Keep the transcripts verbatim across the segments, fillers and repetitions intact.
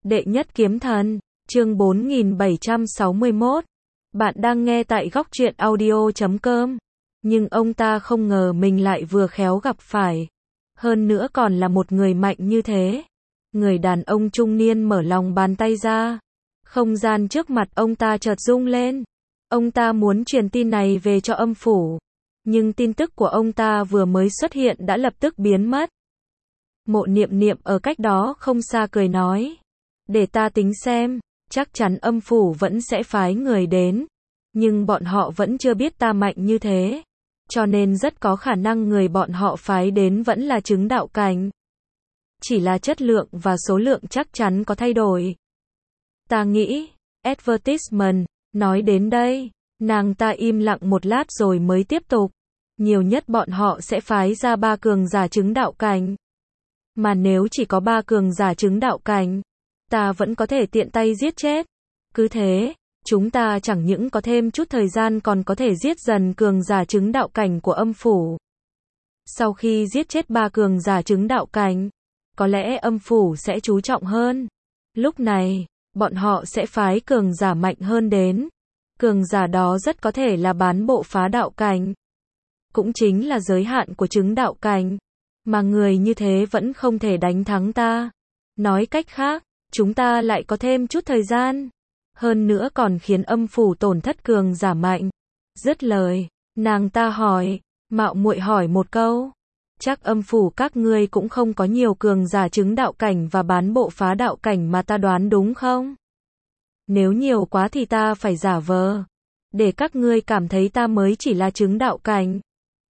Đệ nhất kiếm thần, chương bốn nghìn bảy trăm sáu mươi mốt. Bạn đang nghe tại góc truyện audio chấm com. Nhưng ông ta không ngờ mình lại vừa khéo gặp phải. Hơn nữa còn là một người mạnh như thế. Người đàn ông trung niên mở lòng bàn tay ra. Không gian trước mặt ông ta chợt rung lên. Ông ta muốn truyền tin này về cho âm phủ. Nhưng tin tức của ông ta vừa mới xuất hiện đã lập tức biến mất. Mộ Niệm Niệm ở cách đó không xa cười nói. Để ta tính xem, chắc chắn âm phủ vẫn sẽ phái người đến. Nhưng bọn họ vẫn chưa biết ta mạnh như thế. Cho nên rất có khả năng người bọn họ phái đến vẫn là chứng đạo cảnh. Chỉ là chất lượng và số lượng chắc chắn có thay đổi. Ta nghĩ, advertisement, nói đến đây, nàng ta im lặng một lát rồi mới tiếp tục. Nhiều nhất bọn họ sẽ phái ra ba cường giả chứng đạo cảnh. Mà nếu chỉ có ba cường giả chứng đạo cảnh, ta vẫn có thể tiện tay giết chết. Cứ thế, chúng ta chẳng những có thêm chút thời gian còn có thể giết dần cường giả chứng đạo cảnh của âm phủ. Sau khi giết chết ba cường giả chứng đạo cảnh, có lẽ âm phủ sẽ chú trọng hơn. Lúc này, bọn họ sẽ phái cường giả mạnh hơn đến. Cường giả đó rất có thể là bán bộ phá đạo cảnh. Cũng chính là giới hạn của chứng đạo cảnh. Mà người như thế vẫn không thể đánh thắng ta. Nói cách khác, chúng ta lại có thêm chút thời gian. Hơn nữa còn khiến âm phủ tổn thất cường giả mạnh. Dứt lời, nàng ta hỏi, mạo muội hỏi một câu. Chắc âm phủ các ngươi cũng không có nhiều cường giả chứng đạo cảnh và bán bộ phá đạo cảnh mà ta đoán đúng không? Nếu nhiều quá thì ta phải giả vờ. Để các ngươi cảm thấy ta mới chỉ là chứng đạo cảnh.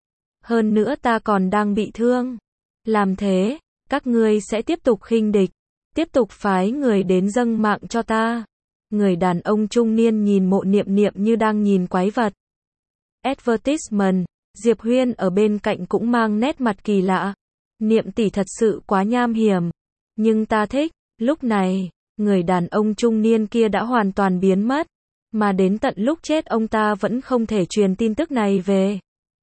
Hơn nữa ta còn đang bị thương. Làm thế, các ngươi sẽ tiếp tục khinh địch. Tiếp tục phái người đến dâng mạng cho ta. Người đàn ông trung niên nhìn Mộ Niệm Niệm như đang nhìn quái vật. Advertisement, Diệp Huyên ở bên cạnh cũng mang nét mặt kỳ lạ. Niệm tỷ thật sự quá nham hiểm. Nhưng ta thích. Lúc này, người đàn ông trung niên kia đã hoàn toàn biến mất. Mà đến tận lúc chết ông ta vẫn không thể truyền tin tức này về.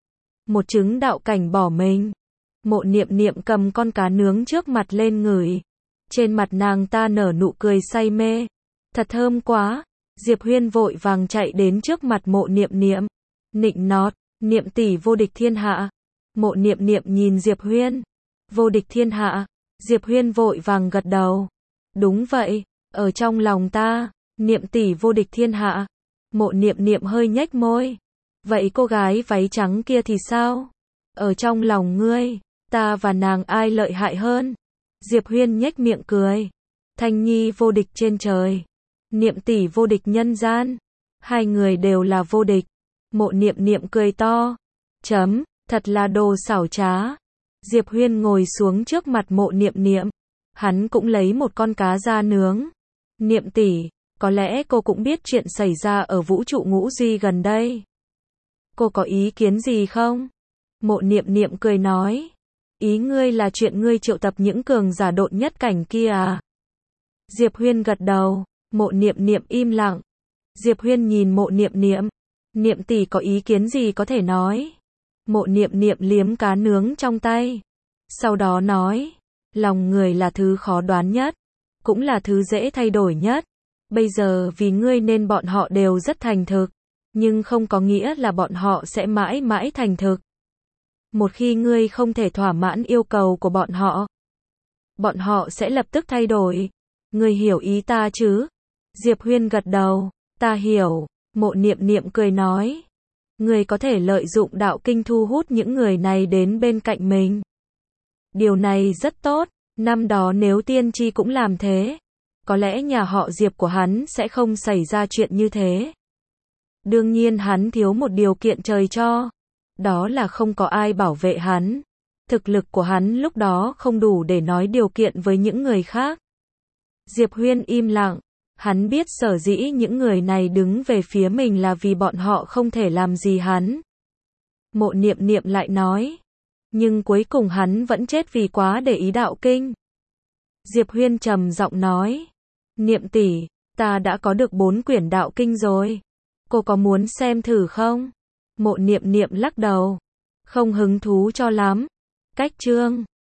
Một chứng đạo cảnh bỏ mình. Mộ Niệm Niệm cầm con cá nướng trước mặt lên ngửi. Trên mặt nàng ta nở nụ cười say mê. Thật thơm quá. Diệp Huyên vội vàng chạy đến trước mặt Mộ Niệm Niệm. Nịnh nót, Niệm tỷ vô địch thiên hạ. Mộ Niệm Niệm nhìn Diệp Huyên. Vô địch thiên hạ. Diệp Huyên vội vàng gật đầu. Đúng vậy, ở trong lòng ta, Niệm tỷ vô địch thiên hạ. Mộ Niệm Niệm hơi nhếch môi. Vậy cô gái váy trắng kia thì sao? Ở trong lòng ngươi, ta và nàng ai lợi hại hơn? Diệp Huyên nhếch miệng cười. Thanh Nhi vô địch trên trời. Niệm tỷ vô địch nhân gian. Hai người đều là vô địch. Mộ Niệm Niệm cười to. Chấm, thật là đồ xảo trá. Diệp Huyên ngồi xuống trước mặt Mộ Niệm Niệm. Hắn cũng lấy một con cá ra nướng. Niệm tỷ, có lẽ cô cũng biết chuyện xảy ra ở vũ trụ ngũ duy gần đây. Cô có ý kiến gì không? Mộ Niệm Niệm cười nói. Ý ngươi là chuyện ngươi triệu tập những cường giả độn nhất cảnh kia à? Diệp Huyên gật đầu. Mộ Niệm Niệm im lặng. Diệp Huyên nhìn Mộ Niệm Niệm. Niệm tỷ có ý kiến gì có thể nói. Mộ Niệm Niệm liếm cá nướng trong tay. Sau đó nói. Lòng người là thứ khó đoán nhất. Cũng là thứ dễ thay đổi nhất. Bây giờ vì ngươi nên bọn họ đều rất thành thực. Nhưng không có nghĩa là bọn họ sẽ mãi mãi thành thực. Một khi ngươi không thể thỏa mãn yêu cầu của bọn họ, bọn họ sẽ lập tức thay đổi. Ngươi hiểu ý ta chứ? Diệp Huyên gật đầu. Ta hiểu. Mộ Niệm Niệm cười nói. Ngươi có thể lợi dụng đạo kinh thu hút những người này đến bên cạnh mình. Điều này rất tốt. Năm đó nếu tiên tri cũng làm thế, có lẽ nhà họ Diệp của hắn sẽ không xảy ra chuyện như thế. Đương nhiên hắn thiếu một điều kiện trời cho. Đó là không có ai bảo vệ hắn. Thực lực của hắn lúc đó không đủ để nói điều kiện với những người khác. Diệp Huyên im lặng. Hắn biết sở dĩ những người này đứng về phía mình là vì bọn họ không thể làm gì hắn. Mộ Niệm Niệm lại nói. Nhưng cuối cùng hắn vẫn chết vì quá để ý đạo kinh. Diệp Huyên trầm giọng nói. Niệm tỷ, ta đã có được bốn quyển đạo kinh rồi. Cô có muốn xem thử không? Mộ Niệm Niệm lắc đầu. Không hứng thú cho lắm. Cách chương.